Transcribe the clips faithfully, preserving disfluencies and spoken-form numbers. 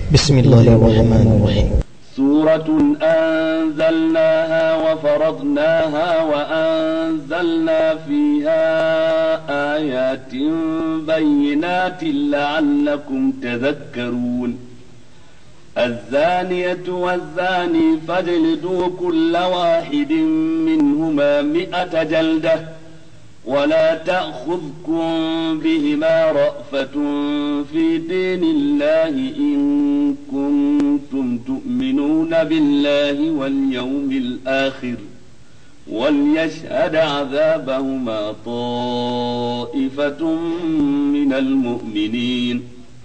بسم الله الرحمن الرحيم. سورة أنزلناها وفرضناها وأنزلنا فيها آيات بينات لعلكم تذكرون. الزانية والزاني فاجلدوا كل واحد منهما مئة جلدة ولا تأخذكم بهما رأفة في دين الله إن كنتم تؤمنون بالله واليوم الآخر وليشهد عذابهما طائفة من المؤمنين.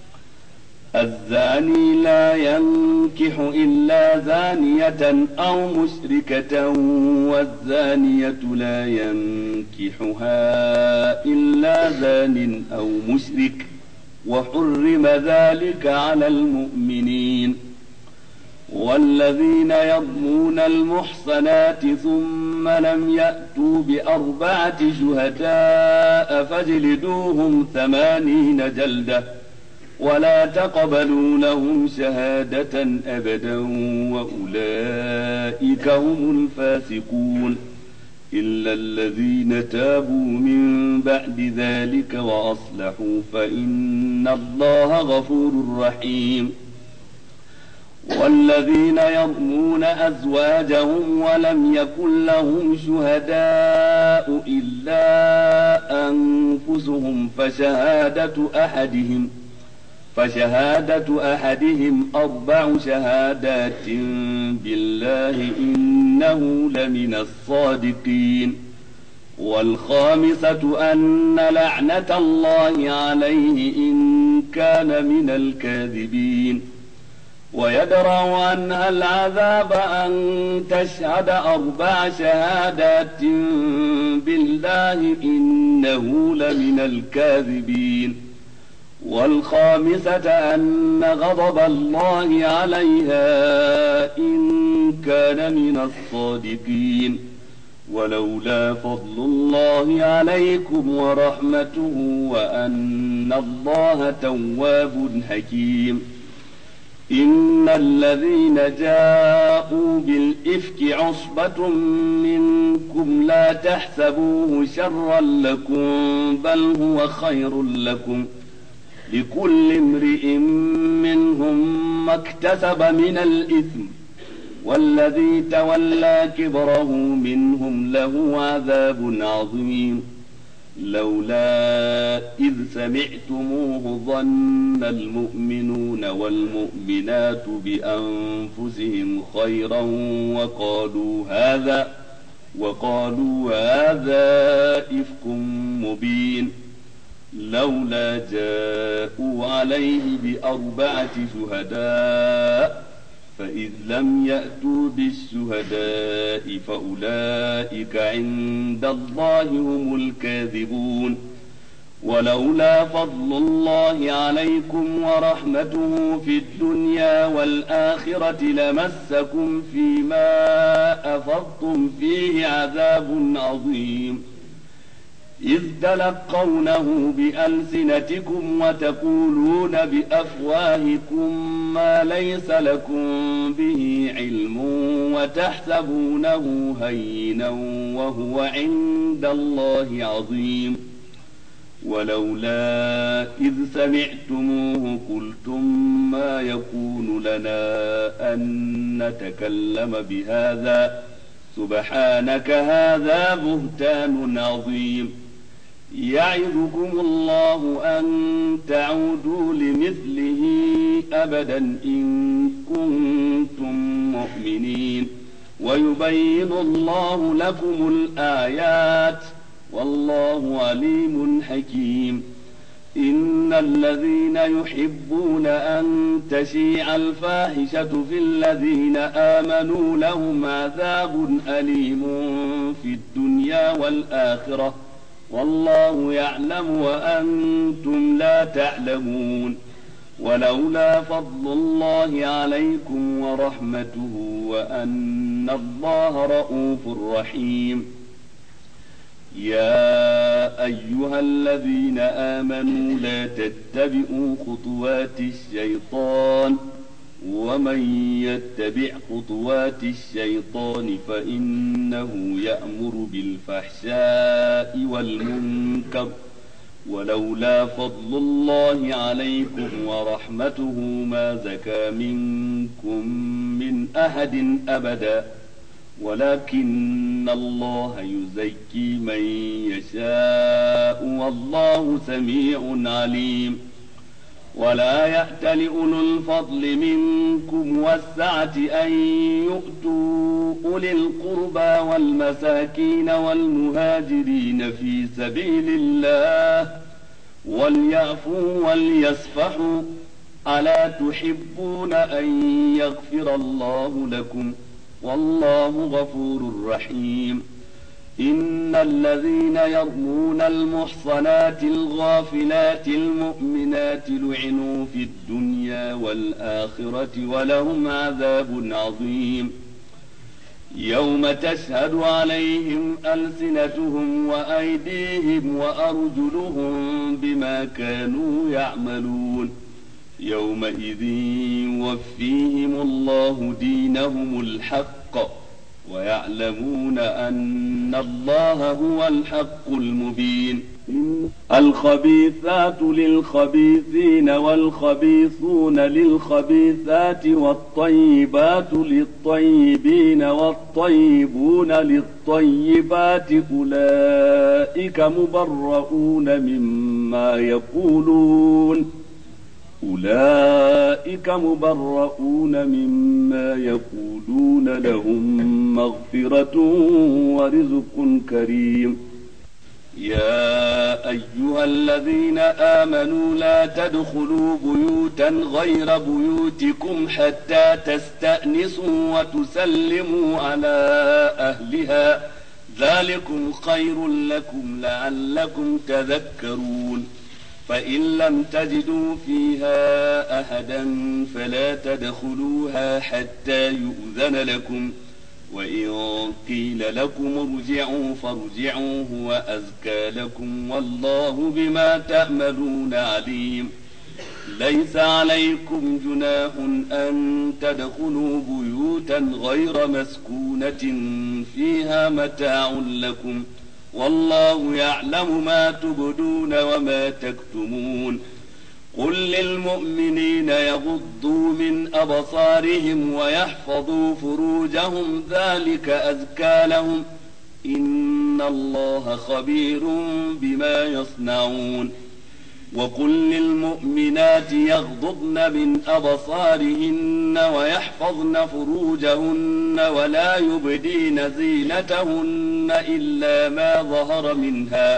الزاني لا ينكح إلا زانية أو مشركة والزانية لا ينكحها إلا زان أو مشرك وحرم ذلك على المؤمنين. والذين يرمون المحصنات ثم لم يأتوا بأربعة شهداء فاجلدوهم ثمانين جلدة ولا تقبلوا لهم شهادة أبدا وأولئك هم الفاسقون إلا الذين تابوا من بعد ذلك وأصلحوا فإن الله غفور رحيم. والذين يرمون أزواجهم ولم يكن لهم شهداء إلا أنفسهم فشهادة أحدهم فشهادة أحدهم أربع شهادات بالله إنه لمن الصادقين. والخامسة أن لعنة الله عليه إن كان من الكاذبين. ويدرأ عنها العذاب أن تشهد أربع شهادات بالله إنه لمن الكاذبين. والخامسة أن غضب الله عليها إن كان من الصادقين. ولولا فضل الله عليكم ورحمته وأن الله تواب حكيم. إن الذين جاءوا بالإفك عصبة منكم لا تحسبوه شرا لكم بل هو خير لكم لكل امرئ منهم ما اكتسب من الإثم والذي تولى كبره منهم له عذاب عظيم. لولا إذ سمعتموه ظن المؤمنون والمؤمنات بأنفسهم خيرا وقالوا هذا وقالوا هذا إفك مبين. لولا جاءوا عليه بأربعة شهداء فإذ لم يأتوا بالشهداء فأولئك عند الله هم الكاذبون. ولولا فضل الله عليكم ورحمته في الدنيا والآخرة لمسكم فيما أفضتم فيه عذاب عظيم إذ تلقونه بألسنتكم وتقولون بأفواهكم ما ليس لكم به علم وتحسبونه هينا وهو عند الله عظيم. ولولا إذ سمعتموه قلتم ما يكون لنا أن نتكلم بهذا سبحانك هذا بهتان عظيم. يعظكم الله أن تعودوا لمثله أبدا إن كنتم مؤمنين ويبين الله لكم الآيات والله عليم حكيم. إن الذين يحبون أن تشيع الفاحشة في الذين آمنوا لهم عذاب أليم في الدنيا والآخرة والله يعلم وأنتم لا تعلمون. ولولا فضل الله عليكم ورحمته وأن الله رؤوف رحيم. يا أيها الذين آمنوا لا تتبعوا خطوات الشيطان ومن يتبع خطوات الشيطان فإنه يأمر بالفحشاء والمنكر ولولا فضل الله عليكم ورحمته ما زكى منكم من أحد أبدا ولكن الله يزكي من يشاء والله سميع عليم. ولا يأتل أولو الفضل منكم والسعة أن يؤتوا أولي القربى والمساكين والمهاجرين في سبيل الله وليعفوا وليصفحوا ألا تحبون أن يغفر الله لكم والله غفور رحيم. إن الذين يرمون المحصنات الغافلات المؤمنات لعنوا في الدنيا والآخرة ولهم عذاب عظيم. يوم تشهد عليهم ألسنتهم وأيديهم وأرجلهم بما كانوا يعملون يومئذ يوفيهم الله دينهم الحق ويعلمون أن الله هو الحق المبين. الخبيثات للخبيثين والخبيثون للخبيثات والطيبات للطيبين والطيبون للطيبات أولئك مبرؤون مما يقولون أولئك مبرؤون مما يقولون لهم مغفرة ورزق كريم. يا أيها الذين آمنوا لا تدخلوا بيوتا غير بيوتكم حتى تستأنسوا وتسلموا على أهلها ذلكم خير لكم لعلكم تذكرون. فإن لم تجدوا فيها أحدا فلا تدخلوها حتى يؤذن لكم وإن قيل لكم ارجعوا فارجعوا هو أزكى لكم والله بما تعملون عليم. ليس عليكم جناح أن تدخلوا بيوتا غير مسكونة فيها متاع لكم والله يعلم ما تبدون وما تكتمون. قل للمؤمنين يغضوا من أبصارهم ويحفظوا فروجهم ذلك أزكى لهم إن الله خبير بما يصنعون. وقل للمؤمنات يغضضن من أبصارهن ويحفظن فروجهن ولا يبدين زينتهن إلا ما ظهر منها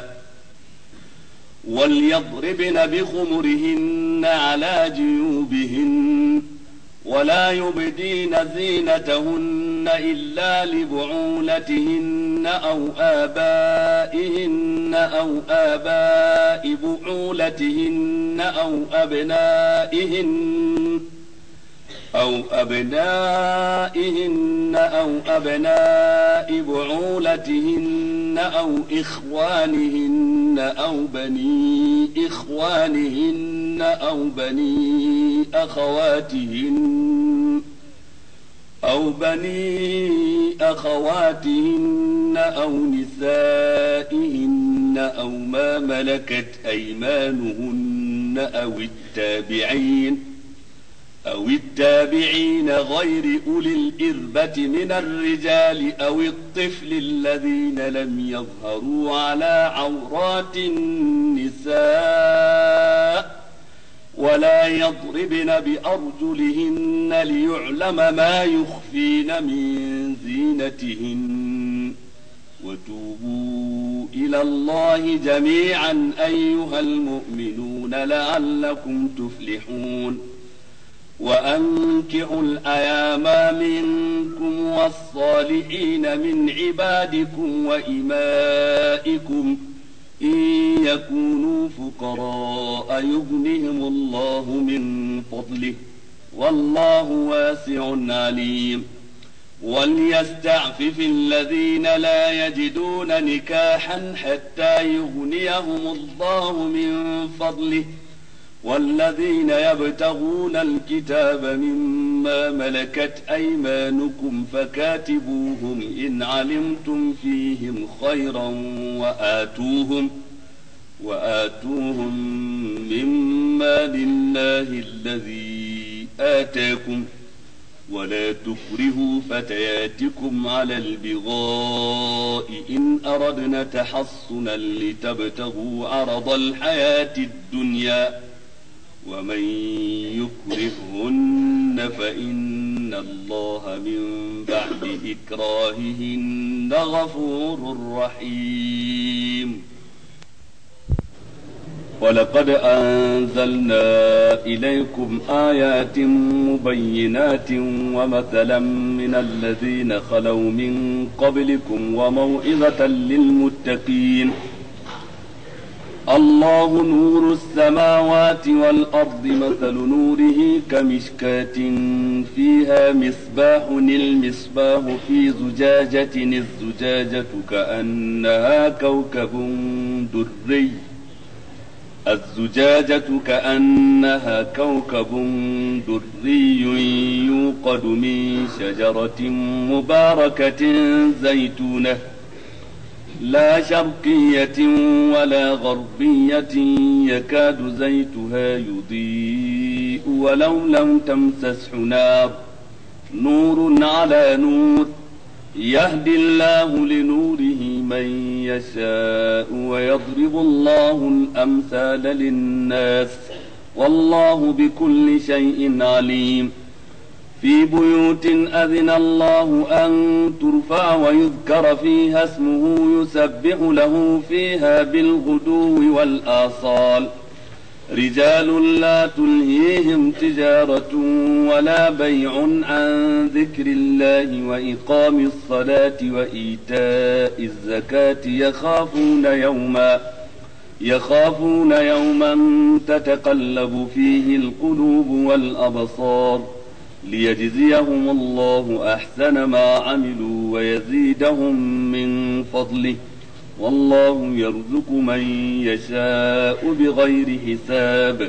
وليضربن بخمرهن على جيوبهن ولا يبدين زينتهن إلا لبعولتهن أو آبائهن أو آباء بعولتهن أو أبنائهن أو أبنائهن أو أبناء بعولتهن أو إخوانهن أو بني إخوانهن أو بني أخواتهن أو بني أخواتهن أو نسائهن أو ما ملكت أيمانهن أو التابعين أو التابعين غير أولي الإربة من الرجال أو الطفل الذين لم يظهروا على عورات النساء ولا يضربن بأرجلهن ليعلم ما يخفين من زينتهن. وتوبوا إلى الله جميعا أيها المؤمنون لعلكم تفلحون. وأنكحوا الأيام منكم والصالحين من عبادكم وإمائكم إن يكونوا فقراء يغنهم الله من فضله والله واسع عليم. وليستعفف الذين لا يجدون نكاحا حتى يغنيهم الله من فضله والذين يبتغون الكتاب مما ملكت أيمانكم فكاتبوهم إن علمتم فيهم خيرا وآتوهم وآتوهم مما لله الذي آتاكم ولا تكرهوا فتياتكم على البغاء إن أردنا تحصنا لتبتغوا عرض الحياة الدنيا ومن يكرههن فإن الله من بعد إكراههن غفور رحيم. ولقد أنزلنا إليكم آيات مبينات ومثلا من الذين خلوا من قبلكم وموعظة للمتقين. الله نور السماوات والأرض مثل نوره كمشكاة فيها مصباح المصباح في زجاجة الزجاجة كأنها كوكب دري الزجاجة كأنها كوكب دري يوقد من شجرة مباركة زيتونة لا شرقية ولا غربية يكاد زيتها يضيء ولو لم تمسسه نار نور على نور يهدي الله لنوره من يشاء ويضرب الله الأمثال للناس والله بكل شيء عليم. في بيوت أذن الله أن ترفع ويذكر فيها اسمه يسبح له فيها بالغدو والآصال رجال لا تلهيهم تجارة ولا بيع عن ذكر الله وإقام الصلاة وإيتاء الزكاة يخافون يوما يخافون يوما تتقلب فيه القلوب والأبصار ليجزيهم الله أحسن ما عملوا ويزيدهم من فضله والله يرزق من يشاء بغير حساب.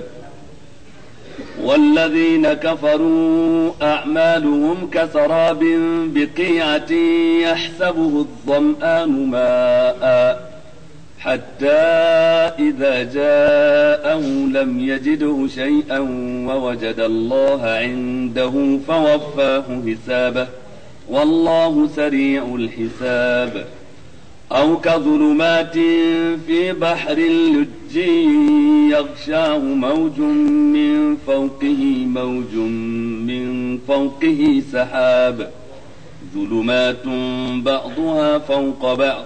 والذين كفروا أعمالهم كسراب بقيعة يحسبه الظمآن ماء حتى إذا جاءه لم يجده شيئا ووجد الله عنده فوفاه حسابه والله سريع الحساب. أو كظلمات في بحر لجي يغشاه موج من فوقه موج من فوقه سحاب ظلمات بعضها فوق بعض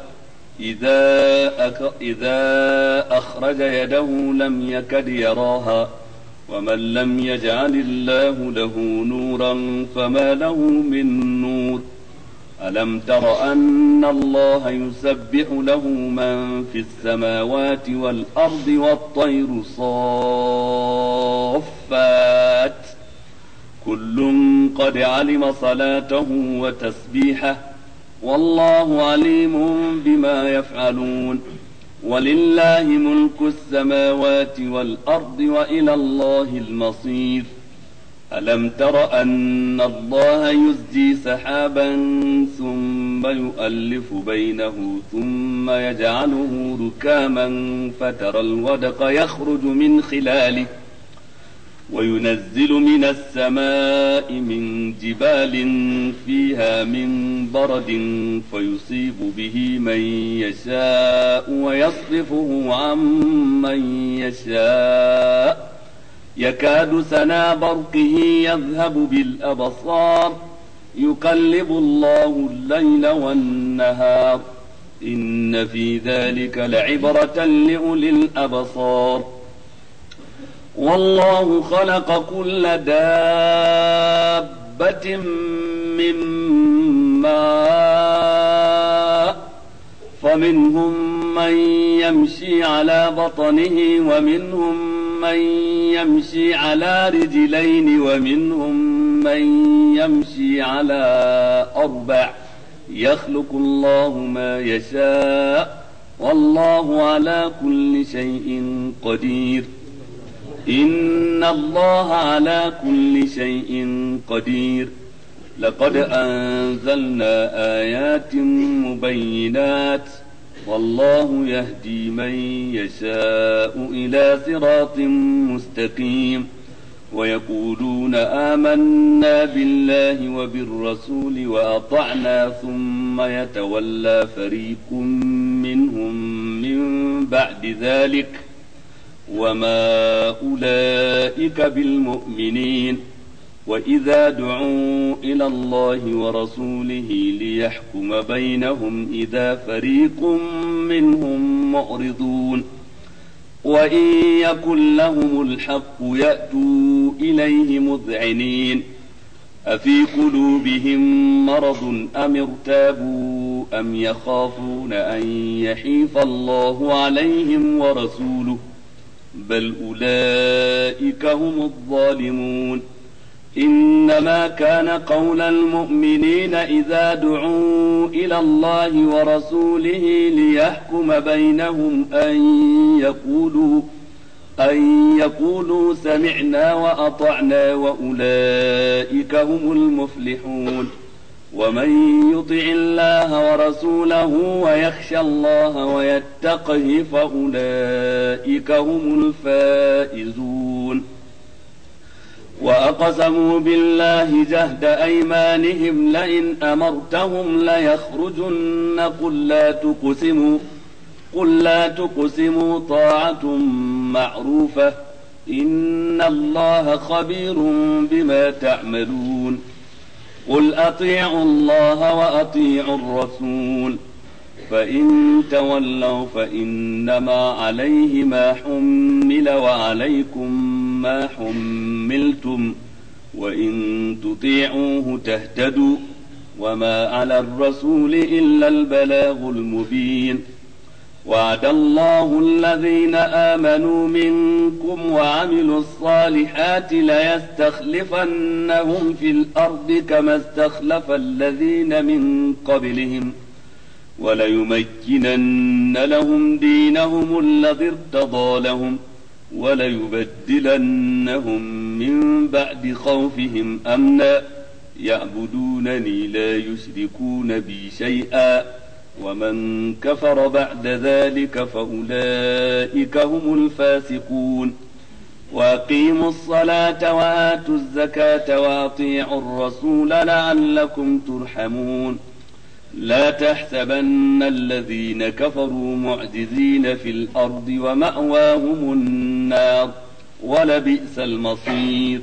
إذا أخرج يده لم يكد يراها ومن لم يجعل الله له نورا فما له من نور. ألم تر أن الله يسبح له من في السماوات والأرض والطير صافات كل قد علم صلاته وتسبيحه والله عليم بما يفعلون. ولله ملك السماوات والأرض وإلى الله المصير. ألم تر أن الله يزجي سحابا ثم يؤلف بينه ثم يجعله ركاما فترى الودق يخرج من خلاله وينزل من السماء من جبال فيها من برد فيصيب به من يشاء ويصرفه عن من يشاء يكاد سنا برقه يذهب بالأبصار يقلب الله الليل والنهار إن في ذلك لعبرة لأولي الأبصار. والله خلق كل دابة من ماء فمنهم من يمشي على بطنه ومنهم من يمشي على رجلين ومنهم من يمشي على أربع يخلق الله ما يشاء والله على كل شيء قدير. إن الله على كل شيء قدير. لقد أنزلنا آيات مبينات والله يهدي من يشاء إلى صراط مستقيم. ويقولون آمنا بالله وبالرسول وأطعنا ثم يتولى فريق منهم من بعد ذلك وما أولئك بالمؤمنين. وإذا دعوا إلى الله ورسوله ليحكم بينهم إذا فريق منهم معرضون. وإن يكن لهم الحق يأتوا إليه مذعنين. أفي قلوبهم مرض أم ارتابوا أم يخافون أن يحيف الله عليهم ورسوله بل أولئك هم الظالمون. إنما كان قول المؤمنين إذا دعوا إلى الله ورسوله ليحكم بينهم أن يقولوا أن يقولوا سمعنا وأطعنا وأولئك هم المفلحون. ومن يطع الله ورسوله ويخشى الله ويتقه فأولئك هم الفائزون. وأقسموا بالله جهد أيمانهم لئن أمرتهم ليخرجن قل لا تقسموا قل لا تقسموا طاعة معروفة إن الله خبير بما تعملون. قل أطيعوا الله وأطيعوا الرسول فإن تولوا فإنما عليه ما حمل وعليكم ما حملتم وإن تطيعوه تهتدوا وما على الرسول إلا البلاغ المبين. وعد الله الذين آمنوا منكم وعملوا الصالحات ليستخلفنهم في الأرض كما استخلف الذين من قبلهم وليمكنن لهم دينهم الذي ارتضى لهم وليبدلنهم من بعد خوفهم أمنا يعبدونني لا يشركون بي شيئا ومن كفر بعد ذلك فأولئك هم الفاسقون. وأقيموا الصلاة وآتوا الزكاة وأطيعوا الرسول لعلكم ترحمون. لا تحسبن الذين كفروا معجزين في الأرض ومأواهم النار ولبئس المصير.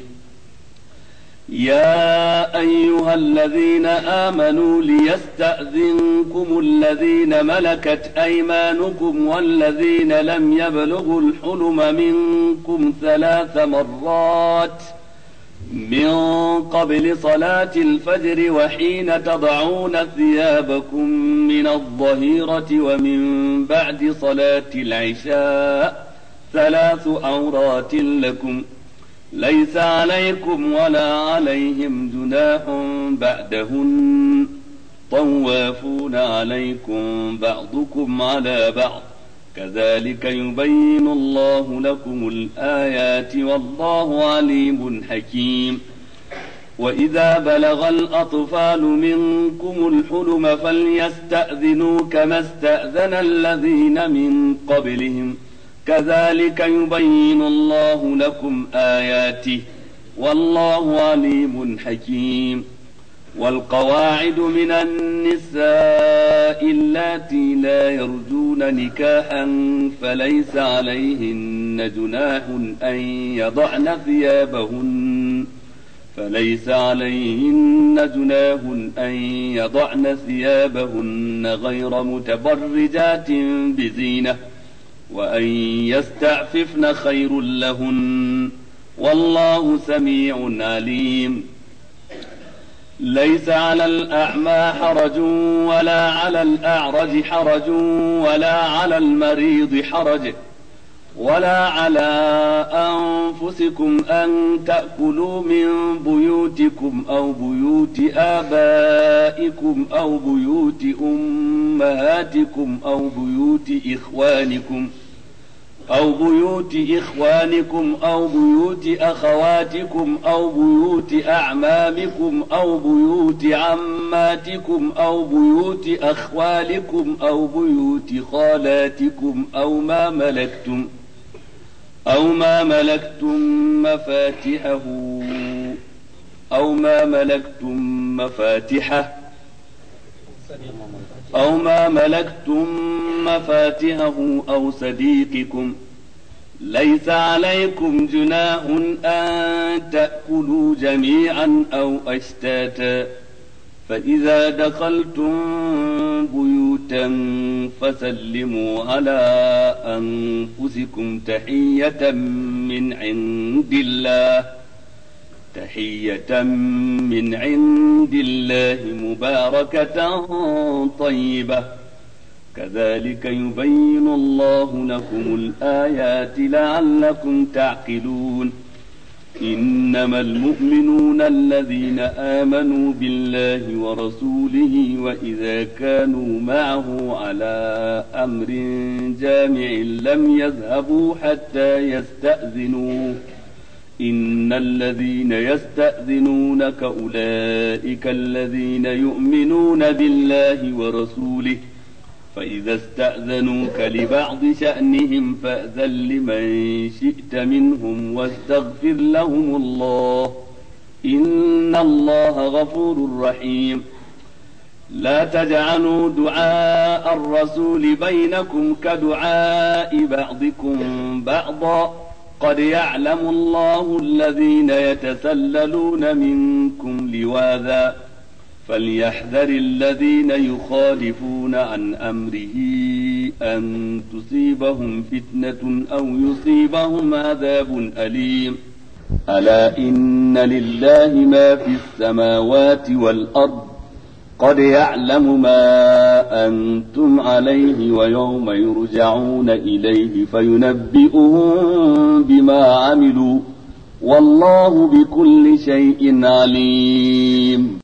يا أيها الذين آمنوا ليستأذنكم الذين ملكت أيمانكم والذين لم يبلغوا الحلم منكم ثلاث مرات من قبل صلاة الفجر وحين تضعون ثيابكم من الظهيرة ومن بعد صلاة العشاء ثلاث عورات لكم ليس عليكم ولا عليهم جناح بعدهن طوافون عليكم بعضكم على بعض كذلك يبين الله لكم الآيات والله عليم حكيم. وإذا بلغ الأطفال منكم الحلم فليستأذنوا كما استأذن الذين من قبلهم كذلك يبين الله لكم آياته والله عليم حكيم. والقواعد من النساء اللاتي لا يرجون نكاحا فليس عليهن جناح أن يضعن ثيابهن فليس عليهن جناح أن يضعن ثيابهن غير متبرجات بزينة وأن يستعففن خير لهن والله سميع عليم. ليس على الأعمى حرج ولا على الأعرج حرج ولا على المريض حرج ولا على أنفسكم أن تأكلوا من بيوتكم أو بيوت آبائكم أو بيوت أمهاتكم أو بيوت إخوانكم أو بيوت إخوانكم أو بيوت أخواتكم أو بيوت أعمامكم أو بيوت عماتكم أو بيوت أخوالكم أو بيوت خالاتكم أو ما ملكتم أو ما ملكتم مفاتحه أو ما ملكتم مفاتحه أو ما ملكتم مفاتحه أو صديقكم ليس عليكم جناح أن تأكلوا جميعا أو أشتاتا فإذا دخلتم بيوتا فسلموا على أنفسكم تحية من عند الله تحية من عند الله مباركة طيبة كذلك يبين الله لكم الآيات لعلكم تعقلون إنما المؤمنون الذين آمنوا بالله ورسوله وإذا كانوا معه على أمر جامع لم يذهبوا حتى يستأذنوه إن الذين يستأذنونك أولئك الذين يؤمنون بالله ورسوله فإذا استأذنوك لبعض شأنهم فأذن لمن شئت منهم واستغفر لهم الله إن الله غفور رحيم لا تجعلوا دعاء الرسول بينكم كدعاء بعضكم بعضا قد يعلم الله الذين يتسللون منكم لواذا فليحذر الذين يخالفون عن أمره أن تصيبهم فتنة أو يصيبهم عذاب أليم ألا إن لله ما في السماوات والأرض قد يعلم ما أنتم عليه ويوم يرجعون إليه فينبئهم بما عملوا والله بكل شيء عليم.